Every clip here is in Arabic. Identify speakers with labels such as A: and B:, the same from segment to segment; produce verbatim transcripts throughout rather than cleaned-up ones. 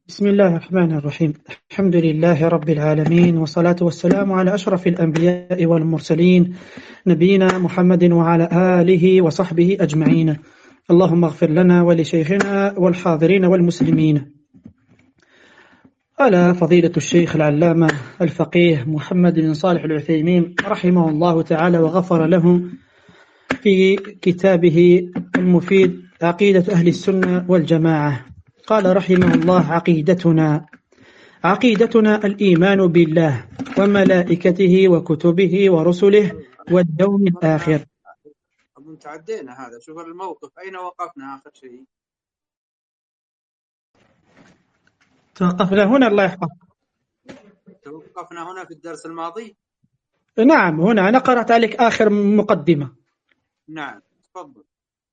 A: بسم الله الرحمن الرحيم. الحمد لله رب العالمين، والصلاة والسلام على أشرف الأنبياء والمرسلين، نبينا محمد وعلى آله وصحبه أجمعين. اللهم اغفر لنا ولشيخنا والحاضرين والمسلمين. قال فضيلة الشيخ العلامة الفقيه محمد بن صالح العثيمين رحمه الله تعالى وغفر له في كتابه المفيد عقيدة أهل السنة والجماعة، قال رحمه الله: عقيدتنا عقيدتنا الإيمان بالله وملائكته وكتبه ورسله واليوم الآخر.
B: أظن تعدينا هذا. شوف الموقف، أين وقفنا آخر شيء؟
A: توقفنا هنا، الله يحفظ.
B: توقفنا هنا في الدرس الماضي.
A: نعم، هنا أنا قرأت عليك آخر مقدمة.
B: نعم، تفضل.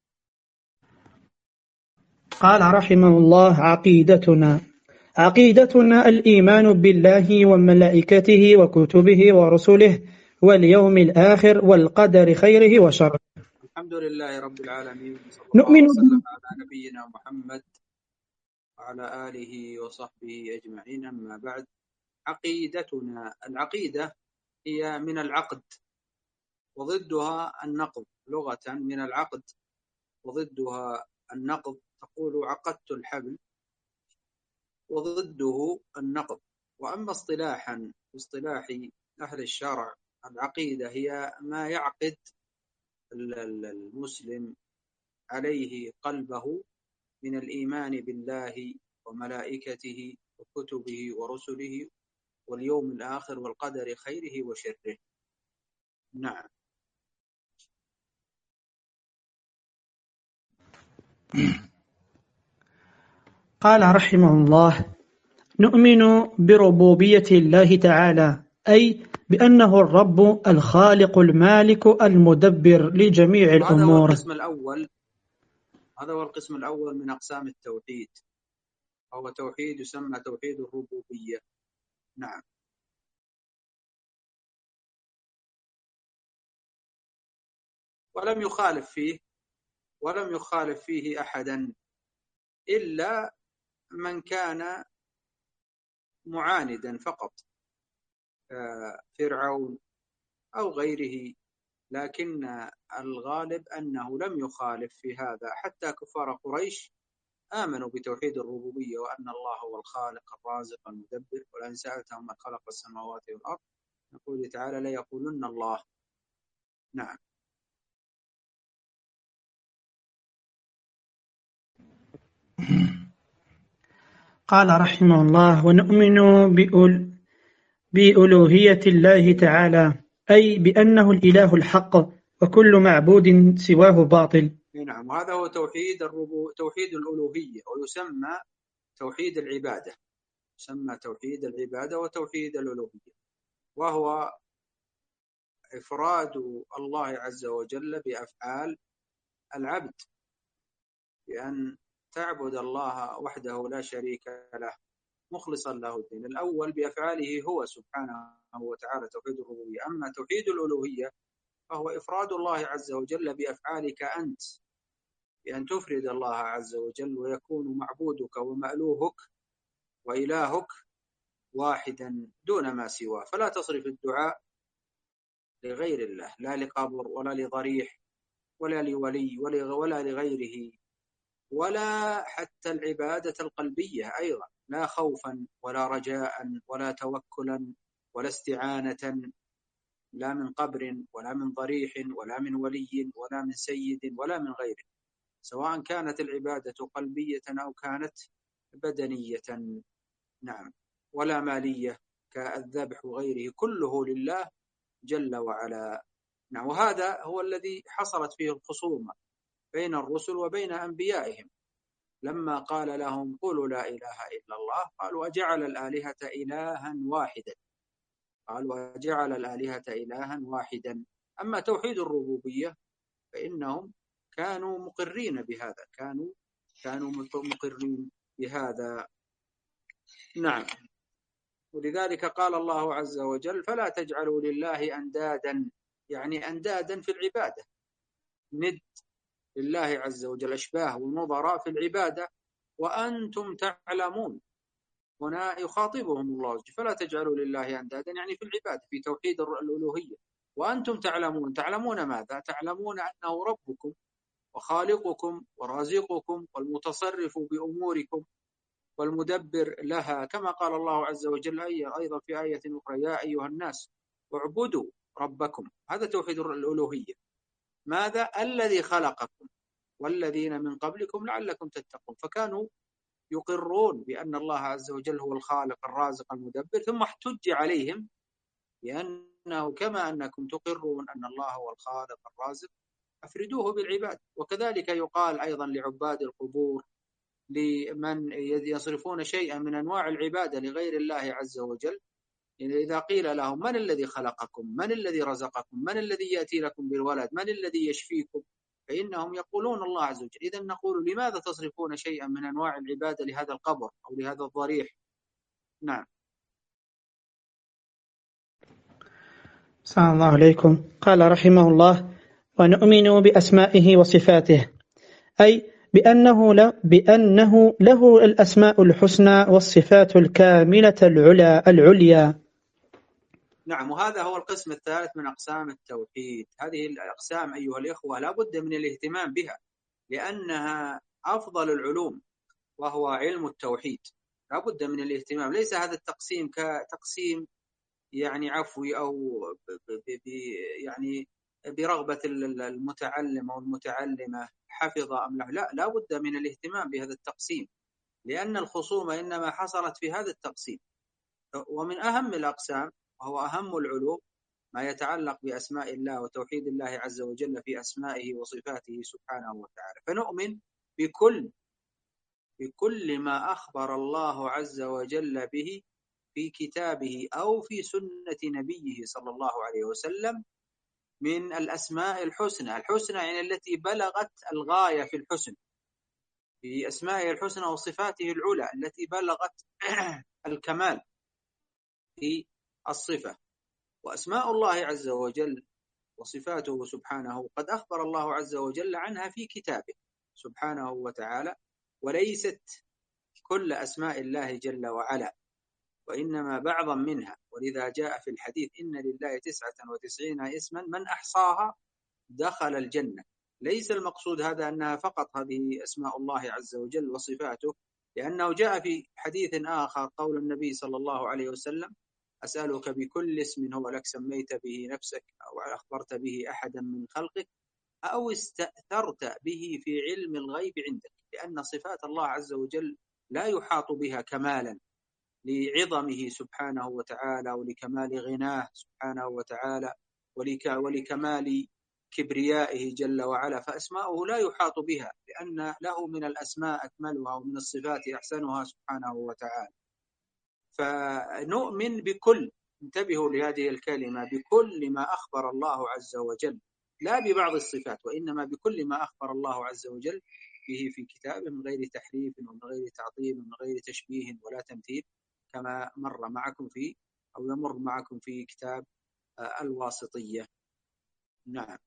A: قال رحمه الله: عقيدتنا عقيدتنا الإيمان بالله وملائكته وكتبه ورسله واليوم الآخر والقدر خيره وشره.
B: الحمد لله رب العالمين، صلى
A: نؤمن
B: الله وسلم على نبينا محمد وعلى آله وصحبه أجمعين. أما بعد، عقيدتنا، العقيدة هي من العقد وضدها النقض، لغة من العقد وضدها النقض. تقول عقدت الحبل وضده النقض. وأما اصطلاحا، اصطلاح أهل الشرع، العقيدة هي ما يعقد المسلم عليه قلبه من الإيمان بالله وملائكته وكتبه ورسله واليوم الآخر والقدر خيره وشره. نعم.
A: قال رحمه الله: نؤمن بربوبية الله تعالى، أي بأنه الرب الخالق المالك المدبر لجميع الأمور.
B: هذا هو القسم الأول هذا هو القسم الأول من أقسام التوحيد، هو توحيد يسمى توحيد الربوبية. نعم. ولم يخالف فيه ولم يخالف فيه أحدا إلا من كان معاندا فقط، فرعون أو غيره، لكن الغالب أنه لم يخالف في هذا. حتى كفار قريش آمنوا بتوحيد الربوبية وأن الله هو الخالق الرازق المدبر. ولئن سألتهم من خلق السماوات والأرض يقول تعالى لا يقولن الله. نعم.
A: قال رحمه الله: ونؤمن بأل بألوهية الله تعالى، أي بأنه الإله الحق وكل معبود سواه باطل.
B: نعم، وهذا هو توحيد الربو توحيد الألوهية، ويسمى توحيد العبادة يسمى توحيد العبادة وتوحيد الألوهية، وهو إفراد الله عز وجل بأفعال العبد، بأن تعبد الله وحده لا شريك له مخلصا له الدين. الأول بأفعاله هو سبحانه وتعالى توحيد الربوبية. أما توحيد الألوهية فهو إفراد الله عز وجل بأفعالك أنت، بأن تفرد الله عز وجل ويكون معبودك ومألوهك وإلهك واحدا دون ما سواه. فلا تصرف الدعاء لغير الله، لا لقبر ولا لضريح ولا لولي ولا لغيره، ولا حتى العبادة القلبية أيضا، لا خوفا ولا رجاء ولا توكلا ولا استعانة، لا من قبر ولا من ضريح ولا من ولي ولا من سيد ولا من غيره، سواء كانت العبادة قلبية أو كانت بدنية. نعم. ولا مالية كالذبح وغيره، كله لله جل وعلا. نعم. وهذا هو الذي حصلت فيه الخصومة بين الرسل وبين أنبيائهم، لما قال لهم قولوا لا إله إلا الله، قالوا أجعل الآلهة إلها واحدا قالوا أجعل الآلهة إلها واحدا. أما توحيد الربوبية فإنهم كانوا مقرين بهذا كانوا كانوا مقرين بهذا. نعم. ولذلك قال الله عز وجل فلا تجعلوا لله أندادا، يعني أندادا في العبادة، ند لله عز وجل، أشباه ونظراء في العبادة وأنتم تعلمون هنا يخاطبهم الله فلا تجعلوا لله أندادا، يعني في العبادة في توحيد الألوهية. وأنتم تعلمون، تعلمون ماذا؟ تعلمون أنه ربكم وخالقكم ورازقكم والمتصرف بأموركم والمدبر لها، كما قال الله عز وجل أيضا في آية أخرى: يا أيها الناس اعبدوا ربكم. هذا توحيد الألوهية. ماذا؟ الذي خلقكم والذين من قبلكم لعلكم تتقون. فكانوا يقرون بأن الله عز وجل هو الخالق الرازق المدبر، ثم احتج عليهم بأنه كما أنكم تقرون أن الله هو الخالق الرازق أفردوه بالعباد. وكذلك يقال أيضا لعباد القبور، لمن يصرفون شيئا من أنواع العبادة لغير الله عز وجل، إذا قيل لهم: من الذي خلقكم؟ من الذي رزقكم؟ من الذي يأتي لكم بالولد؟ من الذي يشفيكم؟ فإنهم يقولون الله عز وجل. إذن نقول: لماذا تصرفون شيئا من أنواع العبادة لهذا القبر أو لهذا الضريح؟ نعم.
A: السلام الله عليكم. قال رحمه الله: ونؤمن بأسمائه وصفاته، أي بأنه, ل... بأنه له الأسماء الحسنى والصفات الكاملة العلا العليا.
B: نعم، وهذا هو القسم الثالث من أقسام التوحيد. هذه الأقسام أيها الإخوة لا بد من الاهتمام بها، لأنها أفضل العلوم وهو علم التوحيد. لا بد من الاهتمام. ليس هذا التقسيم كتقسيم يعني عفوي أو ب... ب... ب... يعني برغبة المتعلم أو المتعلمة حفظ أم لا. لا لا بد من الاهتمام بهذا التقسيم، لأن الخصومة إنما حصلت في هذا التقسيم. ومن أهم الأقسام وهو أهم العلوم ما يتعلق بأسماء الله وتوحيد الله عز وجل في أسمائه وصفاته سبحانه وتعالى. فنؤمن بكل بكل ما أخبر الله عز وجل به في كتابه أو في سنة نبيه صلى الله عليه وسلم من الأسماء الحسنى. الحسنى يعني التي بلغت الغاية في الحسن، في أسمائه الحسنى وصفاته العلى التي بلغت الكمال في الصفة. وأسماء الله عز وجل وصفاته سبحانه قد أخبر الله عز وجل عنها في كتابه سبحانه وتعالى، وليست كل أسماء الله جل وعلا، وإنما بعضا منها. ولذا جاء في الحديث: إن لله تسعة وتسعين اسما من أحصاها دخل الجنة. ليس المقصود هذا أنها فقط هذه أسماء الله عز وجل وصفاته، لأنه جاء في حديث آخر قول النبي صلى الله عليه وسلم: أسألك بكل اسم هو لك سميت به نفسك أو أخبرت به أحدا من خلقك أو استأثرت به في علم الغيب عندك. لأن صفات الله عز وجل لا يحاط بها كمالا لعظمه سبحانه وتعالى ولكمال غناه سبحانه وتعالى ولكمال كبريائه جل وعلا. فأسماؤه لا يحاط بها، لأن له من الأسماء أكملها ومن الصفات أحسنها سبحانه وتعالى. فنؤمن بكل، انتبهوا لهذه الكلمة، بكل ما أخبر الله عز وجل، لا ببعض الصفات، وإنما بكل ما أخبر الله عز وجل به في كتابه من غير تحريف ومن غير تعطيل ومن غير تشبيه ولا تمثيل، كما مر معكم في أو يمر معكم في كتاب الواسطية. نعم.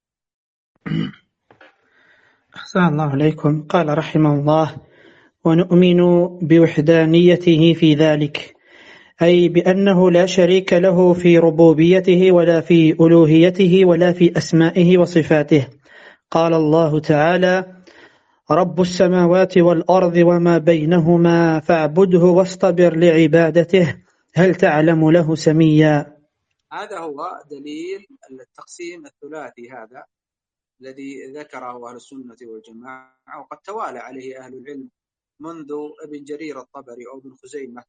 A: أحسن الله عليكم. قال رحمه الله: ونؤمن بوحدانيته في ذلك، أي بأنه لا شريك له في ربوبيته ولا في ألوهيته ولا في أسمائه وصفاته. قال الله تعالى: رب السماوات والأرض وما بينهما فاعبده واصطبر لعبادته هل تعلم له سميا.
B: هذا هو دليل التقسيم الثلاثي هذا الذي ذكره أهل السنة والجماعة، وقد توالى عليه أهل العلم منذ ابن جرير الطبري أو ابن خزيمة،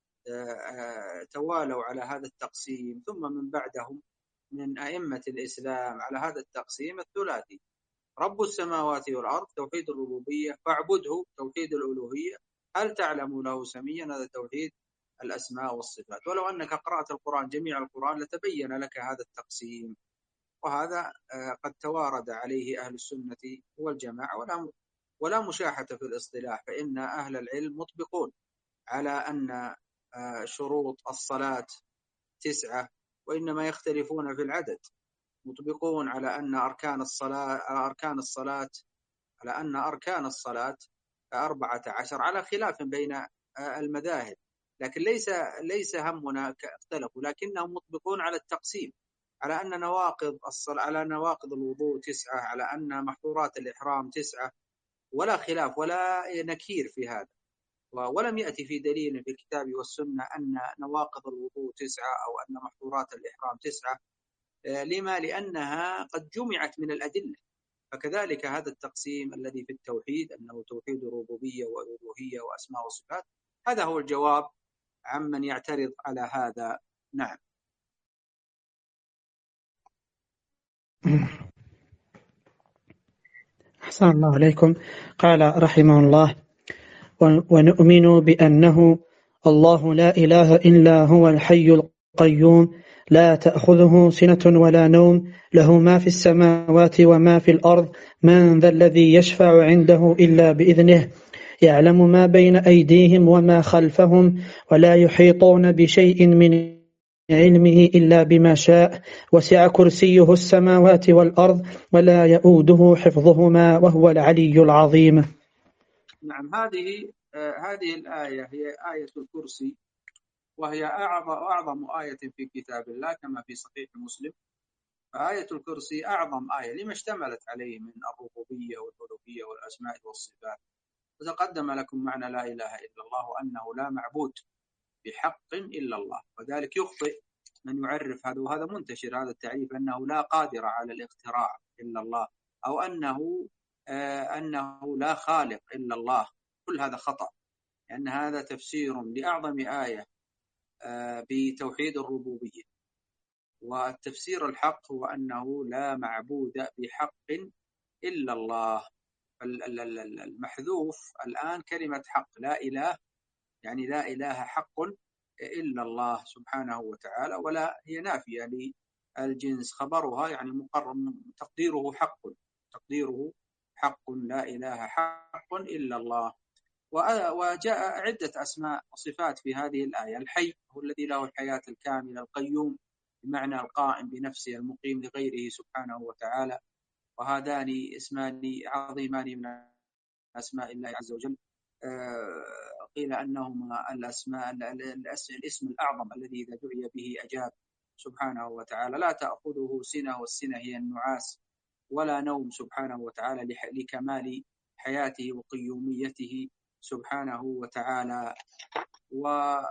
B: توالوا على هذا التقسيم، ثم من بعدهم من أئمة الإسلام على هذا التقسيم الثلاثي: رب السماوات والأرض توحيد الربوبية، فاعبده توحيد الألوهية، هل تعلم له سميا هذا توحيد الأسماء والصفات. ولو أنك قرأت القرآن جميع القرآن لتبين لك هذا التقسيم، وهذا قد توارد عليه أهل السنة والجماعة ولا ولا مشاحة في الاصطلاح، فإن أهل العلم مطبقون على أن شروط الصلاة تسعة، وإنما يختلفون في العدد. مطبقون على أن أركان الصلاة أركان الصلاة على أن أركان الصلاة أربعة عشر، على خلاف بين المذاهب، لكن ليس ليس همنا اختلفوا، لكنهم مطبقون على التقسيم، على أن نواقض الصلاة، على نواقض الوضوء تسعة، على أن محظورات الإحرام تسعة، ولا خلاف ولا نكير في هذا. ولم يأتي في دليل في الكتاب والسنة أن نواقض الوضوء تسعة أو أن محظورات الإحرام تسعة. لما؟ لأنها قد جمعت من الأدلة. فكذلك هذا التقسيم الذي في التوحيد، أنه توحيد ربوبية وألوهية وأسماء وصفات، هذا هو الجواب عمن يعترض على هذا. نعم.
A: أحسن الله عليكم. قال رحمه الله: ونؤمن بأنه الله لا إله إلا هو الحي القيوم لا تأخذه سنة ولا نوم، له ما في السماوات وما في الأرض، من ذا الذي يشفع عنده إلا بإذنه، يعلم ما بين أيديهم وما خلفهم، ولا يحيطون بشيء من علمه إلا بما شاء، وسع كرسيه السماوات والأرض، ولا يؤوده حفظهما، وهو العلي العظيم.
B: نعم، هذه آه هذه الآية هي آية الكرسي، وهي أعظم, أعظم آية في كتاب الله كما في صحيح مسلم. فآية الكرسي أعظم آية لما اشتملت عليه من الربوبية والألوهية والأسماء والصفات. وتقدم لكم معنى لا إله إلا الله، وأنه لا معبود بحق إلا الله. وذلك يخطئ من يعرف هذا، وهذا منتشر هذا التعريف، أنه لا قادر على الاختراع إلا الله، أو أنه آه أنه لا خالق إلا الله. كل هذا خطأ، لأن هذا تفسير لأعظم آية آه بتوحيد الربوبية. والتفسير الحق هو أنه لا معبود بحق إلا الله. المحذوف الآن كلمة حق، لا إله، يعني لا إله حق إلا الله سبحانه وتعالى، ولا هي نافية للجنس، خبرها يعني مقرر تقديره حق، تقديره حق، لا إله حق إلا الله. وجاء عدة أسماء وصفات في هذه الآية. الحي هو الذي له الحياة الكاملة، القيوم بمعنى القائم بنفسه المقيم لغيره سبحانه وتعالى، وهذان اسمان عظيمان من أسماء الله عز وجل. قيل أنهما الأسماء الاسم الأعظم الذي إذا دعي به أجاب سبحانه وتعالى. لا تأخذه سنة، والسنة هي النعاس، ولا نوم سبحانه وتعالى لكمال حياته وقيوميته سبحانه وتعالى. وإحاطة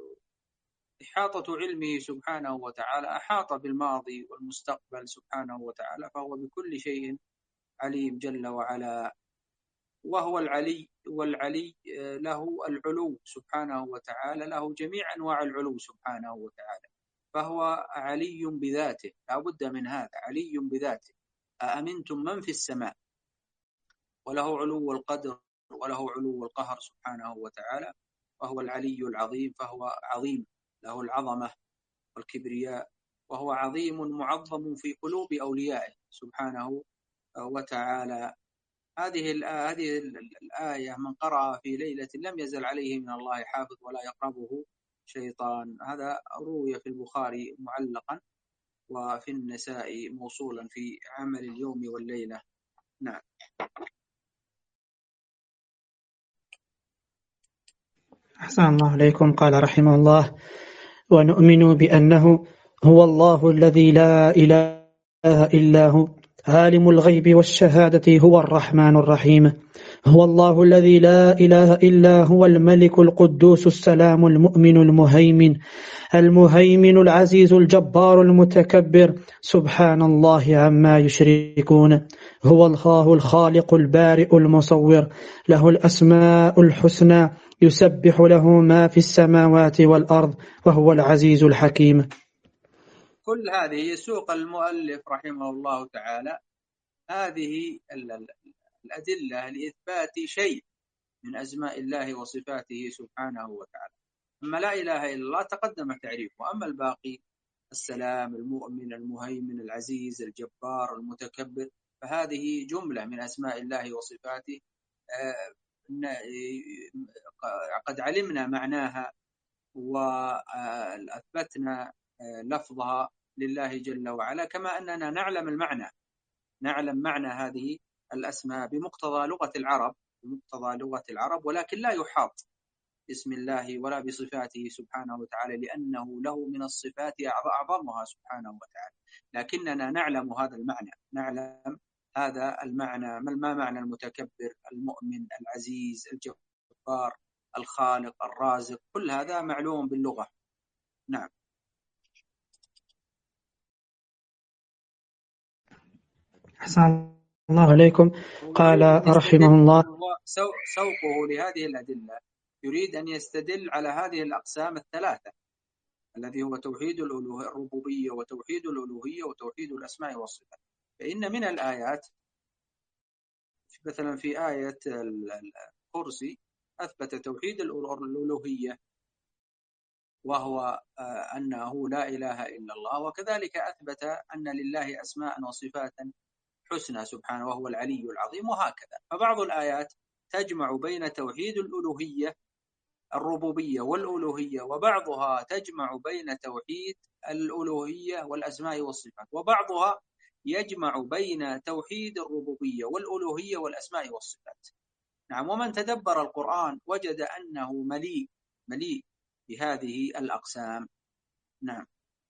B: علمه سبحانه وتعالى أحاط بالماضي والمستقبل سبحانه وتعالى، فهو بكل شيء عليم جل وعلا. وهو العلي، والعلي له العلو سبحانه وتعالى، له جميع أنواع العلو سبحانه وتعالى، فهو علي بذاته، لا بد من هذا، علي بذاته. أأمنتم من في السماء، وله علو القدر وله علو القهر سبحانه وتعالى، وهو العلي العظيم، فهو عظيم، له العظمة والكبرياء، وهو عظيم معظم في قلوب أوليائه سبحانه وتعالى. هذه هذه الآية من قرأ في ليلة لم يزل عليه من الله حافظ ولا يقربه شيطان. هذا روي في البخاري معلقا، وفي النساء موصولا في عمل اليوم والليلة. نعم.
A: أحسن الله عليكم. قال رحمه الله: ونؤمن بأنه هو الله الذي لا إله إلا هو عالم الغيب والشهادة، هو الرحمن الرحيم. هو الله الذي لا إله إلا هو الملك القدوس السلام المؤمن المهيمن المهيمن العزيز الجبار المتكبر، سبحان الله عما يشركون. هو الله الخالق البارئ المصور، له الأسماء الحسنى، يسبح له ما في السماوات والأرض، وهو العزيز الحكيم.
B: كل هذه يسوق المؤلف رحمه الله تعالى هذه الأدلة لإثبات شيء من أسماء الله وصفاته سبحانه وتعالى. أما لا إله إلا الله تقدم تعريفه، وأما الباقي السلام المؤمن المهيمن العزيز الجبار المتكبر، فهذه جملة من أسماء الله وصفاته قد علمنا معناها وأثبتنا لفظها لله جل وعلا، كما أننا نعلم المعنى، نعلم معنى هذه الأسماء بمقتضى لغة العرب، بمقتضى لغة العرب، ولكن لا يحاط باسم الله ولا بصفاته سبحانه وتعالى، لأنه له من الصفات أعظمها سبحانه وتعالى. لكننا نعلم هذا المعنى، نعلم هذا المعنى. ما معنى المتكبر، المؤمن، العزيز، الجبار، الخالق، الرازق، كل هذا معلوم باللغة. نعم.
A: أحسن الله عليكم. قال رحمه الله:
B: سوقه لهذه الأدلة يريد أن يستدل على هذه الأقسام الثلاثة، الذي هو توحيد الربوبية وتوحيد الألوهية وتوحيد الأسماء والصفات. فإن من الآيات مثلا في آية الكرسي أثبت توحيد الألوهية وهو أنه لا إله إلا الله، وكذلك أثبت أن لله أسماء وصفات حسنى سبحانه وهو العلي العظيم، وهكذا. فبعض الآيات تجمع بين توحيد الألوهية الربوبية والألوهية، وبعضها تجمع بين توحيد الألوهية والأسماء والصفات، وبعضها يجمع بين توحيد الربوبية والألوهية والأسماء والصفات. نعم. ومن تدبر القرآن وجد أنه مليء مليء بهذه الأقسام. نعم.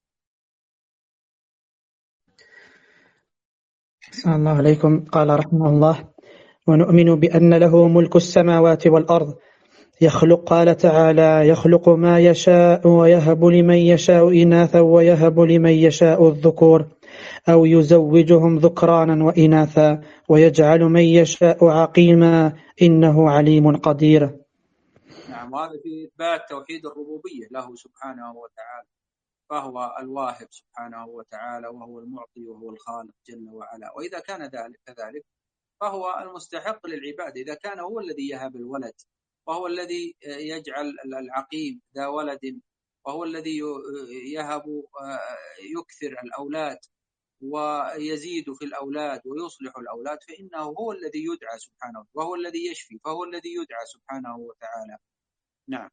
A: أحسن الله عليكم. قال رحمه الله: ونؤمن بأن له ملك السماوات والأرض يخلق. قال تعالى: يخلق ما يشاء ويهب لمن يشاء إناثا ويهب لمن يشاء الذكور أو يزوجهم ذكرانا وإناثا ويجعل من يشاء عقيما إنه عليم قدير.
B: نعم. وهذا في إثبات توحيد الربوبية له سبحانه وتعالى، فهو الواهب سبحانه وتعالى، وهو المعطي، وهو الخالق جل وعلا. وإذا كان ذلك كذلك فهو المستحق للعبادة. إذا كان هو الذي يهب الولد، وهو الذي يجعل العقيم ذا ولد، وهو الذي يهب يكثر الأولاد ويزيد في الأولاد ويصلح الأولاد، فإنه هو الذي يدعى سبحانه، وهو الذي يشفي، فهو الذي يدعى سبحانه وتعالى. نعم.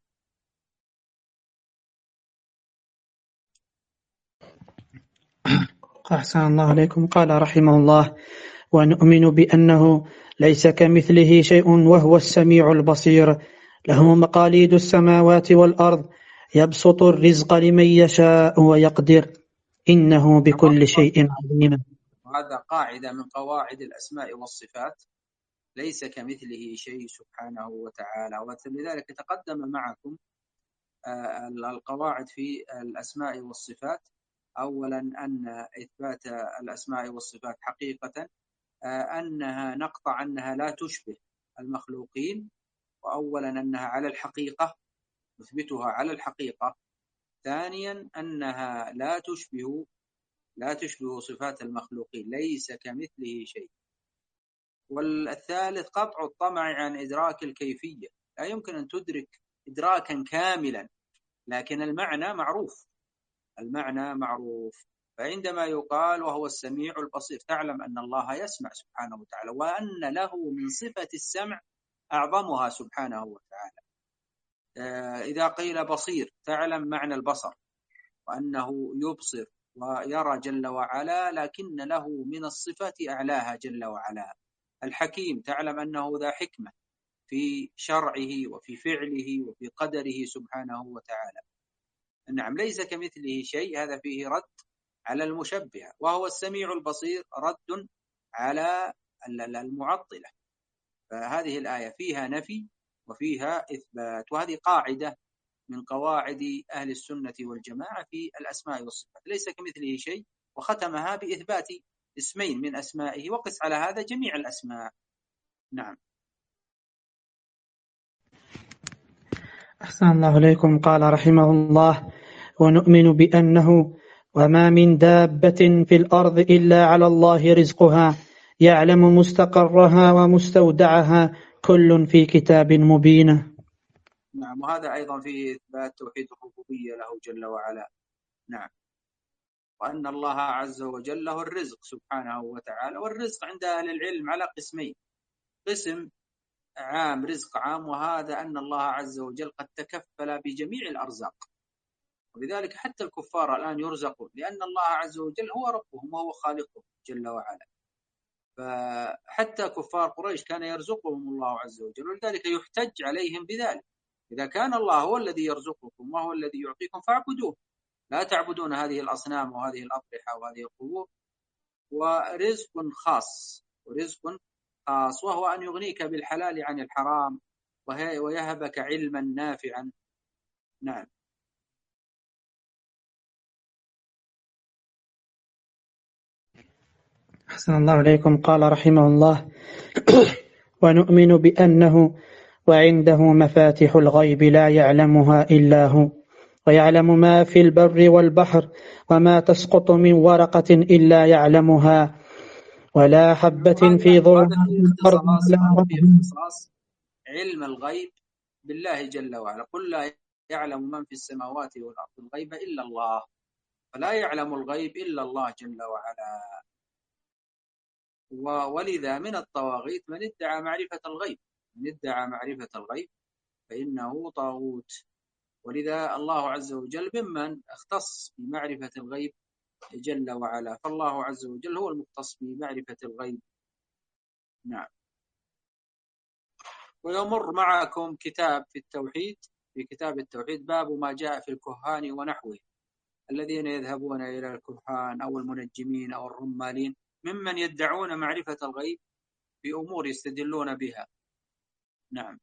A: أحسن الله عليكم. قال رحمه الله: ونؤمن بأنه ليس كمثله شيء وهو السميع البصير، له مقاليد السماوات والأرض، يبسط الرزق لمن يشاء ويقدر، إنه بكل شيء عليم.
B: وهذا قاعدة من قواعد الأسماء والصفات، ليس كمثله شيء سبحانه وتعالى. ولذلك تقدم معكم القواعد في الأسماء والصفات. أولا أن إثبات الأسماء والصفات حقيقة أنها نقطع أنها لا تشبه المخلوقين، وأولا أنها على الحقيقة، نثبتها على الحقيقة. ثانيا أنها لا تشبه لا تشبه صفات المخلوقين، ليس كمثله شيء. والثالث قطع الطمع عن إدراك الكيفية، لا يمكن أن تدرك إدراكا كاملا، لكن المعنى معروف، المعنى معروف. فعندما يقال وهو السميع البصير، تعلم أن الله يسمع سبحانه وتعالى، وأن له من صفة السمع أعظمها سبحانه وتعالى. إذا قيل بصير تعلم معنى البصر، وأنه يبصر ويرى جل وعلا، لكن له من الصفات أعلاها جل وعلا. الحكيم تعلم أنه ذا حكمة في شرعه وفي فعله وفي قدره سبحانه وتعالى. نعم. ليس كمثله شيء، هذا فيه رد على المشبهة. وهو السميع البصير رد على المعطلة. فهذه الآية فيها نفي وفيها إثبات، وهذه قاعدة من قواعد أهل السنة والجماعة في الأسماء والصفات، ليس كمثله شيء، وختمها بإثبات اسمين من أسمائه، وقس على هذا جميع الأسماء. نعم.
A: أحسن الله عليكم. قال رحمه الله: ونؤمن بأنه وما من دابة في الأرض إلا على الله رزقها يعلم مستقرها ومستودعها كل في كتاب مبين.
B: نعم. وهذا أيضا فيه إثبات توحيد الربوبية له جل وعلا. نعم. وأن الله عز وجل له الرزق سبحانه وتعالى. والرزق عند أهل العلم على قسمين: قسم عام، رزق عام، وهذا أن الله عز وجل قد تكفل بجميع الأرزاق، ولذلك حتى الكفار الآن يرزقون، لأن الله عز وجل هو ربهم وهو خالقهم جل وعلا. فحتى كفار قريش كان يرزقهم الله عز وجل، ولذلك يحتج عليهم بذلك، إذا كان الله هو الذي يرزقكم وهو الذي يعطيكم فاعبدوه، لا تعبدون هذه الأصنام وهذه الأضرحة وهذه القبور. ورزق خاص ورزق خاص وهو أن يغنيك بالحلال عن الحرام ويهبك علما نافعا. نعم.
A: أحسن الله عليكم. قال رحمه الله: ونؤمن بأنه وعنده مفاتح الغيب لا يعلمها إلا هو، ويعلم ما في البر والبحر، وما تسقط من ورقة إلا يعلمها، ولا حبة في ظلمات الأرض ولا رطب.
B: علم الغيب بالله جل وعلا. قل لا يعلم من في السماوات والأرض الغيب إلا الله، فلا يعلم الغيب إلا الله جل وعلا. ولذا من الطواغيت من ادعى معرفة الغيب، من ادعى معرفة الغيب فإنه طاغوت. ولذا الله عز وجل ممن اختص بمعرفة الغيب جل وعلا، فالله عز وجل هو المختص بمعرفة الغيب. نعم. ويمر معكم كتاب في التوحيد، في كتاب التوحيد باب ما جاء في الكهان ونحوه، الذين يذهبون إلى الكهان أو المنجمين أو الرمالين ممن يدعون معرفة الغيب بأمور يستدلون بها. نعم.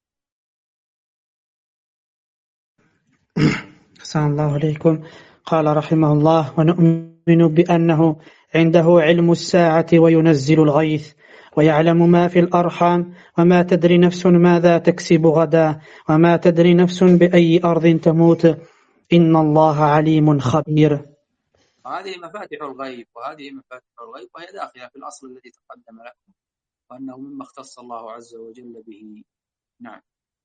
A: أحسن الله عليكم. قال رحمه الله: ونؤمن بأنه عنده علم الساعة وينزل الغيث، ويعلم ما في الأرحام، وما تدري نفس ماذا تكسب غدا، وما تدري نفس بأي أرض تموت، إن الله عليم خبير.
B: هذه مفاتح الغيب، وهذه مفاتح الغيب وهي داخلة في الأصل الذي تقدم لكم، وأنه مما اختص الله عز وجل به. نعم.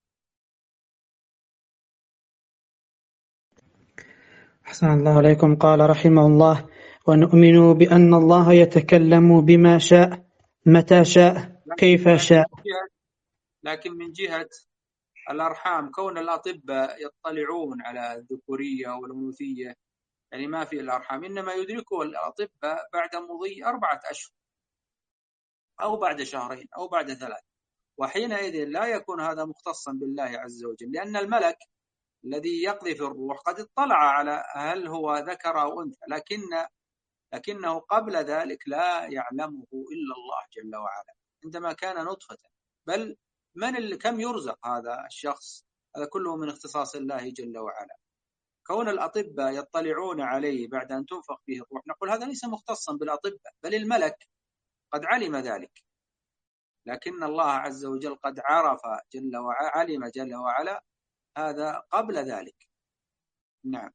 A: أحسن الله عليكم. قال رحمه الله: ونؤمن بأن الله يتكلم بما شاء متى شاء كيف شاء.
B: لكن من جهة الأرحام كون الأطباء يطلعون على الذكورية والأنوثية، يعني ما في الأرحام، إنما يدركه الأطباء بعد مضي أربعة أشهر أو بعد شهرين أو بعد ثلاث، وحينئذ لا يكون هذا مختصا بالله عز وجل، لأن الملك الذي يقذف الروح قد اطلع على هل هو ذكر أو أنثى، لكن لكنه قبل ذلك لا يعلمه إلا الله جل وعلا عندما كان نطفة. بل من اللي كم يرزق هذا الشخص، هذا كله من اختصاص الله جل وعلا. كون الأطباء يطلعون عليه بعد أن تنفخ فيه الروح، نقول هذا ليس مختصا بالأطباء، بل الملك قد علم ذلك، لكن الله عز وجل قد عرف جل وعلا، علم جل وعلا هذا قبل ذلك. نعم.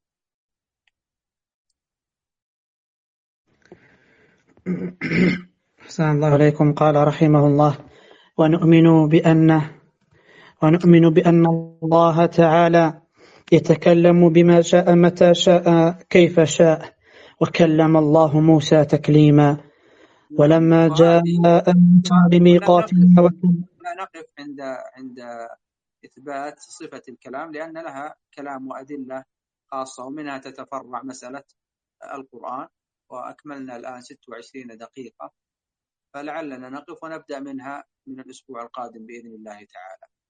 A: أحسن الله عليكم. قال رحمه الله: ونؤمن بأنه ونؤمن بأن الله تعالى يتكلم بما شاء متى شاء كيف شاء، وكلم الله موسى تكليما. ولما جاء موسى لميقاتنا
B: لا نقف عند عند إثبات صفة الكلام، لأن لها كلام وأدلة خاصة، ومنها تتفرع مسألة القرآن، وأكملنا الآن ستة وعشرين دقيقة، فلعلنا نقف ونبدأ منها من الأسبوع القادم بإذن الله تعالى.